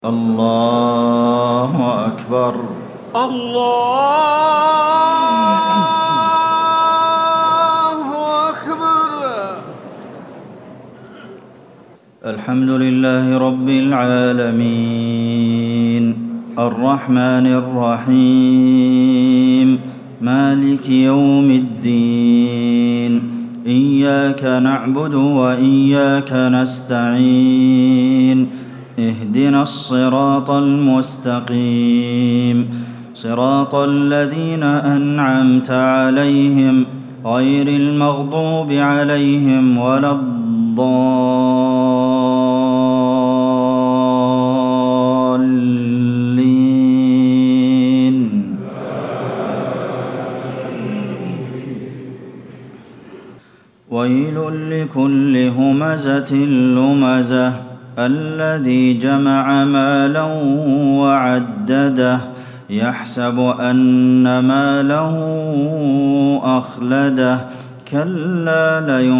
الله أكبر. الله أكبر. الحمد لله رب العالمين الرحمن الرحيم مالك يوم الدين إياك نعبد وإياك نستعين اهدنا الصراط المستقيم صراط الذين أنعمت عليهم غير المغضوب عليهم ولا الضالين. ويل لكل همزة لمزة الذي جمع مالا وعدده يحسب أن ماله أخلده كلا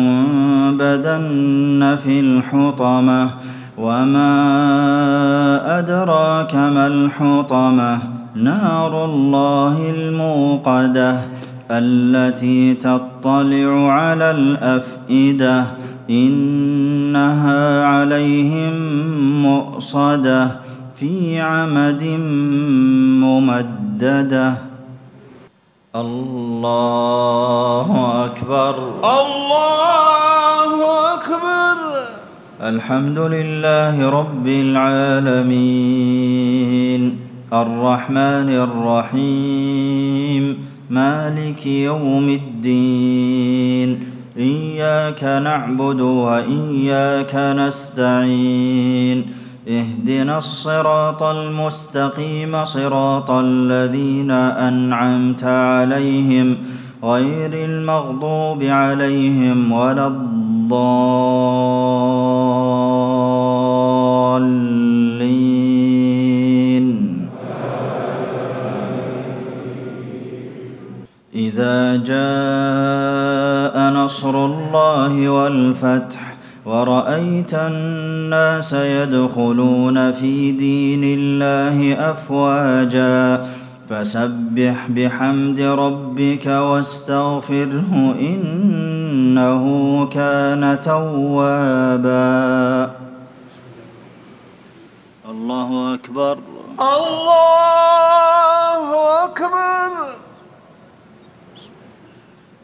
لينبذن في الحطمة وما أدراك ما الحطمة نار الله الموقدة التي تطلع على الأفئدة إنها عليهم مؤصدة في عمد ممددة. الله أكبر. الله أكبر. الحمد لله رب العالمين الرحمن الرحيم مالك يوم الدين إياك نعبد وإياك نستعين اهدنا الصراط المستقيم صراط الذين أنعمت عليهم غير المغضوب عليهم ولا الضالين. إذا جاء نصر الله والفتح ورأيت الناس يدخلون في دين الله أفواجا فسبح بحمد ربك واستغفره إنه كان توابا. الله أكبر. الله أكبر.